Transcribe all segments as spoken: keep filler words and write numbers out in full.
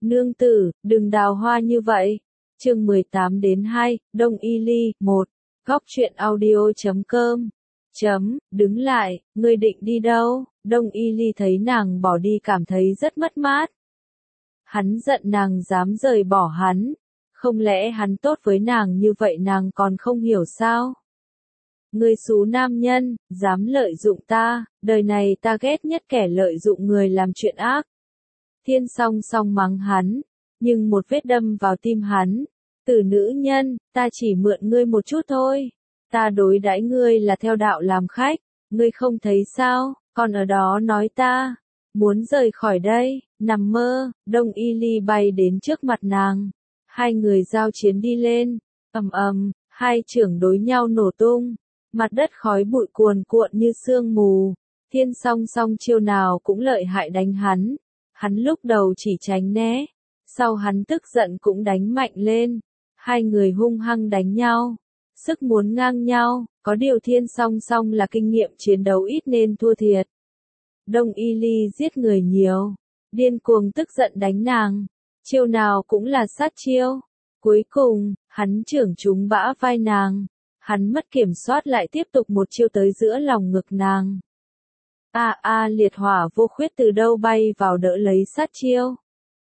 Nương tử, đừng đào hoa như vậy. Chương mười tám đến hai, Đông Y Ly, một. Góc truyện audio chấm com. Chấm, đứng lại, ngươi định đi đâu? Đông Y Ly thấy nàng bỏ đi cảm thấy rất mất mát. Hắn giận nàng dám rời bỏ hắn. Không lẽ hắn tốt với nàng như vậy nàng còn không hiểu sao? Ngươi xú nam nhân, dám lợi dụng ta, đời này ta ghét nhất kẻ lợi dụng người làm chuyện ác. Thiên song song mắng hắn, nhưng một vết đâm vào tim hắn. Từ nữ nhân, ta chỉ mượn ngươi một chút thôi. Ta đối đãi ngươi là theo đạo làm khách, ngươi không thấy sao, còn ở đó nói ta. Muốn rời khỏi đây, nằm mơ, Đông Y Ly bay đến trước mặt nàng. Hai người giao chiến đi lên, ầm ầm, hai chưởng đối nhau nổ tung. Mặt đất khói bụi cuồn cuộn như sương mù. Thiên song song chiêu nào cũng lợi hại đánh hắn. Hắn lúc đầu chỉ tránh né, sau hắn tức giận cũng đánh mạnh lên. Hai người hung hăng đánh nhau, sức muốn ngang nhau, có điều thiên song song là kinh nghiệm chiến đấu ít nên thua thiệt. Đông Y Ly giết người nhiều, điên cuồng tức giận đánh nàng, chiêu nào cũng là sát chiêu. Cuối cùng, hắn chưởng trúng bã vai nàng, hắn mất kiểm soát lại tiếp tục một chiêu tới giữa lòng ngực nàng. A a liệt hỏa vô khuyết từ đâu bay vào đỡ lấy sát chiêu.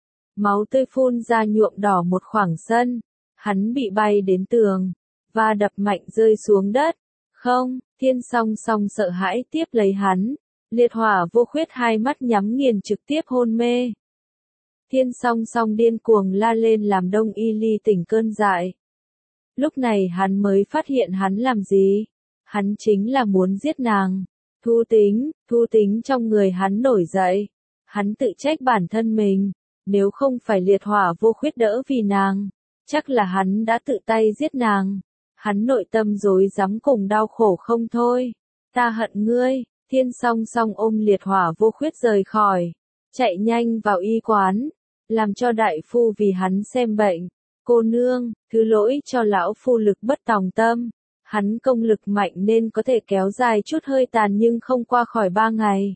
Máu tươi phun ra nhuộm đỏ một khoảng sân. Hắn bị bay đến tường, và đập mạnh rơi xuống đất. Không, thiên song song sợ hãi tiếp lấy hắn. Liệt hỏa vô khuyết hai mắt nhắm nghiền trực tiếp hôn mê. Thiên song song điên cuồng la lên làm Đông Y Ly tỉnh cơn dại. Lúc này hắn mới phát hiện hắn làm gì. Hắn chính là muốn giết nàng. Thu tính, thu tính trong người hắn nổi dậy. Hắn tự trách bản thân mình. Nếu không phải liệt hỏa vô khuyết đỡ vì nàng, chắc là hắn đã tự tay giết nàng. Hắn nội tâm rối rắm cùng đau khổ không thôi. Ta hận ngươi, thiên song song ôm liệt hỏa vô khuyết rời khỏi. Chạy nhanh vào y quán, làm cho đại phu vì hắn xem bệnh. Cô nương, thứ lỗi cho lão phu lực bất tòng tâm. Hắn công lực mạnh nên có thể kéo dài chút hơi tàn nhưng không qua khỏi ba ngày.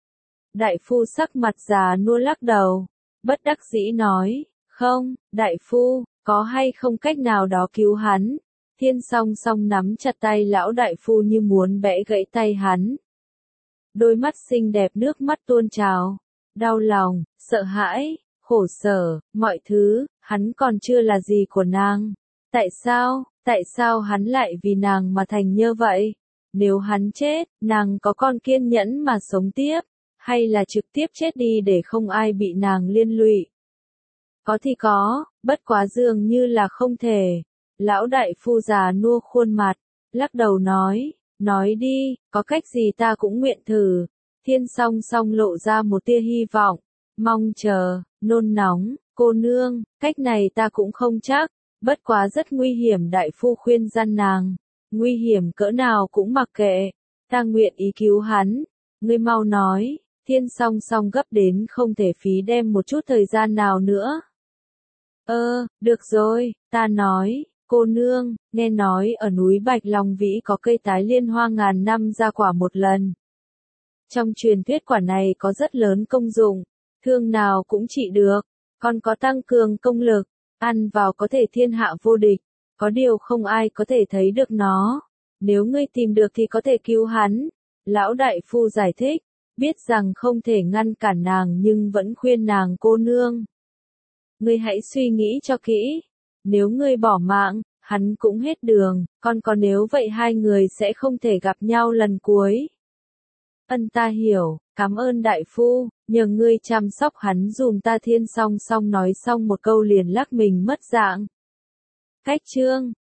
Đại phu sắc mặt già nua lắc đầu, bất đắc dĩ nói, không, đại phu, có hay không cách nào đó cứu hắn. Thiên song song nắm chặt tay lão đại phu như muốn bẻ gãy tay hắn. Đôi mắt xinh đẹp nước mắt tuôn trào, đau lòng, sợ hãi, khổ sở, mọi thứ, hắn còn chưa là gì của nàng. Tại sao, tại sao hắn lại vì nàng mà thành như vậy? Nếu hắn chết, nàng có còn kiên nhẫn mà sống tiếp, hay là trực tiếp chết đi để không ai bị nàng liên lụy? Có thì có, bất quá dường như là không thể. Lão đại phu già nua khuôn mặt, lắc đầu nói, nói đi, có cách gì ta cũng nguyện thử. Thiên song song lộ ra một tia hy vọng, mong chờ, nôn nóng, cô nương, cách này ta cũng không chắc, bất quá rất nguy hiểm. Đại phu khuyên răn nàng, nguy hiểm cỡ nào cũng mặc kệ, ta nguyện ý cứu hắn, ngươi mau nói. Thiên song song gấp đến không thể phí đem một chút thời gian nào nữa. Ơ, được rồi, ta nói, cô nương, nghe nói ở núi Bạch Long Vĩ có cây tái liên hoa ngàn năm ra quả một lần. Trong truyền thuyết quả này có rất lớn công dụng, thương nào cũng trị được, còn có tăng cường công lực, ăn vào có thể thiên hạ vô địch, có điều không ai có thể thấy được nó. Nếu ngươi tìm được thì có thể cứu hắn. Lão đại phu giải thích, biết rằng không thể ngăn cản nàng nhưng vẫn khuyên nàng cô nương. Ngươi hãy suy nghĩ cho kỹ, nếu ngươi bỏ mạng, hắn cũng hết đường, còn có nếu vậy hai người sẽ không thể gặp nhau lần cuối. Ân ta hiểu, cảm ơn đại phu, nhờ ngươi chăm sóc hắn dùm ta. Thiên song song nói xong một câu liền lắc mình mất dạng. Cách chương